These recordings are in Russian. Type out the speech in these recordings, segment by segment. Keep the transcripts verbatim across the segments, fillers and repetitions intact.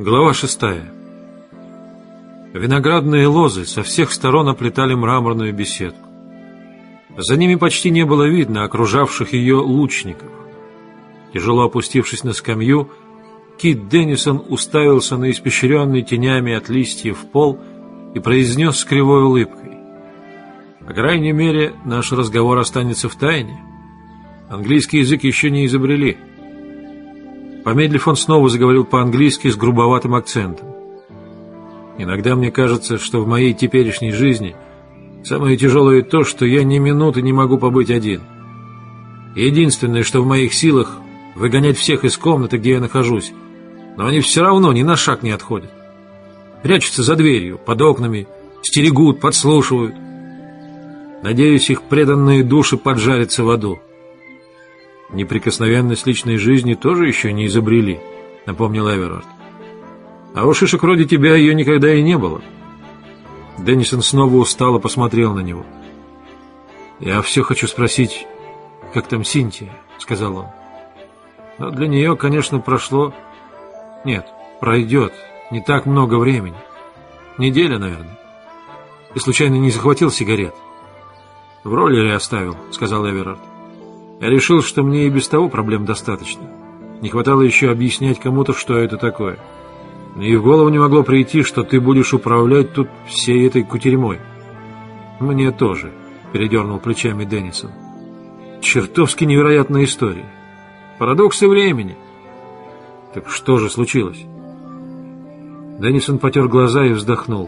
Глава шестая. Виноградные лозы со всех сторон оплетали мраморную беседку. За ними почти не было видно окружавших ее лучников. Тяжело опустившись на скамью, Кит Деннисон уставился на испещренный тенями от листьев пол и произнес с кривой улыбкой: «По крайней мере, наш разговор останется в тайне. Английский язык еще не изобрели». Помедлив, он снова заговорил по-английски с грубоватым акцентом. «Иногда мне кажется, что в моей теперешней жизни самое тяжелое то, что я ни минуты не могу побыть один. Единственное, что в моих силах — выгонять всех из комнаты, где я нахожусь, но они все равно ни на шаг не отходят. Прячутся за дверью, под окнами, стерегут, подслушивают. Надеюсь, их преданные души поджарятся в аду». «Неприкосновенность личной жизни тоже еще не изобрели», — напомнил Эверард. «А у шишек вроде тебя ее никогда и не было». Деннисон снова устало посмотрел на него. «Я все хочу спросить, как там Синтия?» — сказал он. «Но для нее, конечно, прошло... Нет, пройдет не так много времени. Неделя, наверное. Ты случайно не захватил сигарет?» «В роллере оставил», — сказал Эверард. «Я решил, что мне и без того проблем достаточно. Не хватало еще объяснять кому-то, что это такое. Мне и в голову не могло прийти, что ты будешь управлять тут всей этой кутерьмой». «Мне тоже», — передернул плечами Деннисон. «Чертовски невероятная история. Парадоксы времени». «Так что же случилось?» Деннисон потер глаза и вздохнул.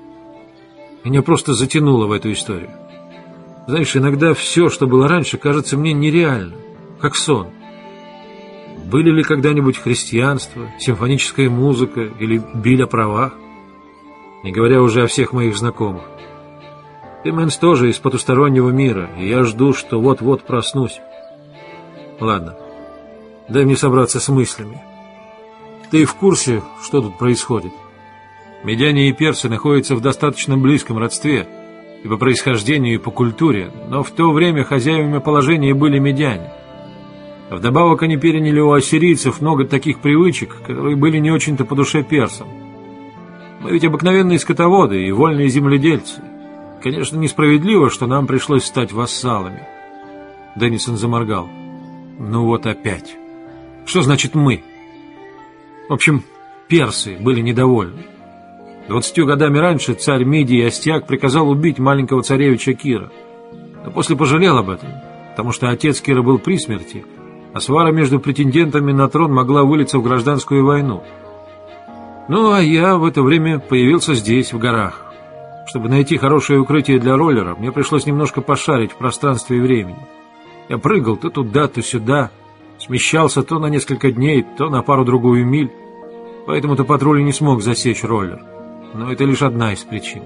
«Меня просто затянуло в эту историю. Знаешь, иногда все, что было раньше, кажется мне нереальным, как сон. Были ли когда-нибудь христианство, симфоническая музыка или биль о правах? Не говоря уже о всех моих знакомых. Ты, Мэнс, тоже из потустороннего мира, и я жду, что вот-вот проснусь. Ладно, дай мне собраться с мыслями. Ты в курсе, что тут происходит? Медяне и персы находятся в достаточно близком родстве, и по происхождению, и по культуре, но в то время хозяевами положения были медяне. Вдобавок они переняли у ассирийцев много таких привычек, которые были не очень-то по душе персам. Мы ведь обыкновенные скотоводы и вольные земледельцы. Конечно, несправедливо, что нам пришлось стать вассалами. Деннисон заморгал. Ну вот опять. Что значит «мы»? В общем, персы были недовольны. Двадцатью годами раньше царь Мидии Астиаг приказал убить маленького царевича Кира, но после пожалел об этом, потому что отец Кира был при смерти, а свара между претендентами на трон могла вылиться в гражданскую войну. Ну, а я в это время появился здесь, в горах. Чтобы найти хорошее укрытие для роллера, мне пришлось немножко пошарить в пространстве и времени. Я прыгал то туда, то сюда, смещался то на несколько дней, то на пару-другую миль, поэтому-то патруль не смог засечь роллер. Но это лишь одна из причин.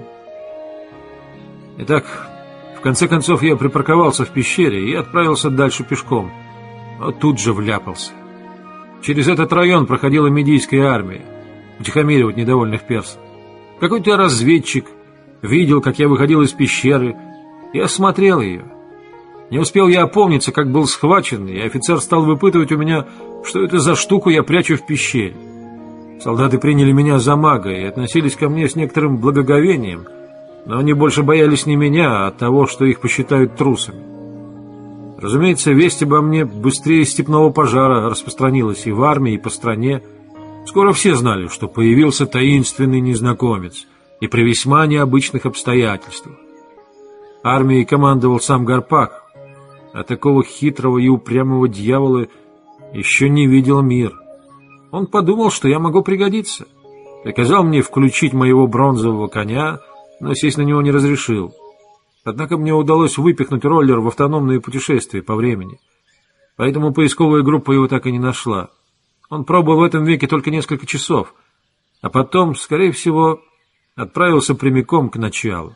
Итак, в конце концов я припарковался в пещере и отправился дальше пешком, но тут же вляпался. Через этот район проходила медийская армия, утихомиривать недовольных персов. Какой-то разведчик видел, как я выходил из пещеры, и осмотрел ее. Не успел я опомниться, как был схвачен, и офицер стал выпытывать у меня, что это за штуку я прячу в пещере. Солдаты приняли меня за мага и относились ко мне с некоторым благоговением, но они больше боялись не меня, а того, что их посчитают трусами. Разумеется, весть обо мне быстрее степного пожара распространилась и в армии, и по стране. Скоро все знали, что появился таинственный незнакомец, и при весьма необычных обстоятельствах. Армией командовал сам Гарпак, а такого хитрого и упрямого дьявола еще не видел мир. Он подумал, что я могу пригодиться. Приказал мне включить моего бронзового коня, но сесть на него не разрешил. Однако мне удалось выпихнуть роллер в автономное путешествие по времени. Поэтому поисковая группа его так и не нашла. Он пробыл в этом веке только несколько часов, а потом, скорее всего, отправился прямиком к началу.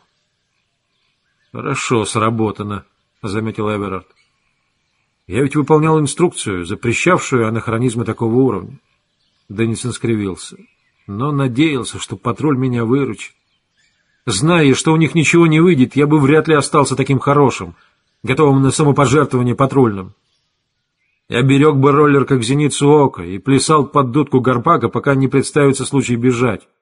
«Хорошо сработано», — заметил Эверард. «Я ведь выполнял инструкцию, запрещавшую анахронизмы такого уровня». Деннисон скривился, но надеялся, что патруль меня выручит. Зная, что у них ничего не выйдет, я бы вряд ли остался таким хорошим, готовым на самопожертвование патрульным. Я берег бы роллер как зеницу ока и плясал под дудку Гарпака, пока не представится случай бежать.